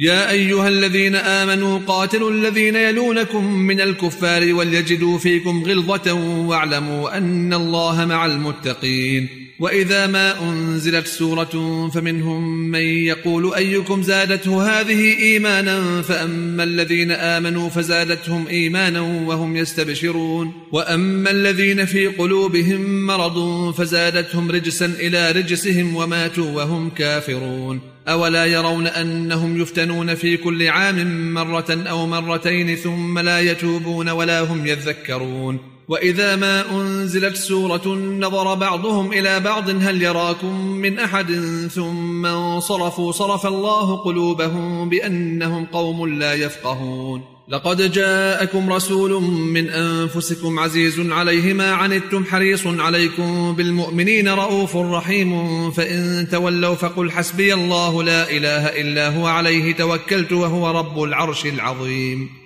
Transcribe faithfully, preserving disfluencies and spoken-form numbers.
يا أيها الذين آمنوا قاتلوا الذين يلونكم من الكفار وليجدوا فيكم غلظة واعلموا أن الله مع المتقين. وإذا ما أنزلت سورة فمنهم من يقول أيكم زادته هذه إيمانا فأما الذين آمنوا فزادتهم إيمانا وهم يستبشرون وأما الذين في قلوبهم مرض فزادتهم رجسا إلى رجسهم وماتوا وهم كافرون. أولا يرون أنهم يفتنون في كل عام مرة أو مرتين ثم لا يتوبون ولا هم يذكرون. وإذا ما أنزلت سورة نظر بعضهم إلى بعض هل يراكم من أحد ثم انصرفوا صرف الله قلوبهم بأنهم قوم لا يفقهون. لقد جاءكم رسول من أنفسكم عزيز عليه ما عنتم حريص عليكم بالمؤمنين رؤوف رحيم فإن تولوا فقل حسبي الله لا إله إلا هو عليه توكلت وهو رب العرش العظيم.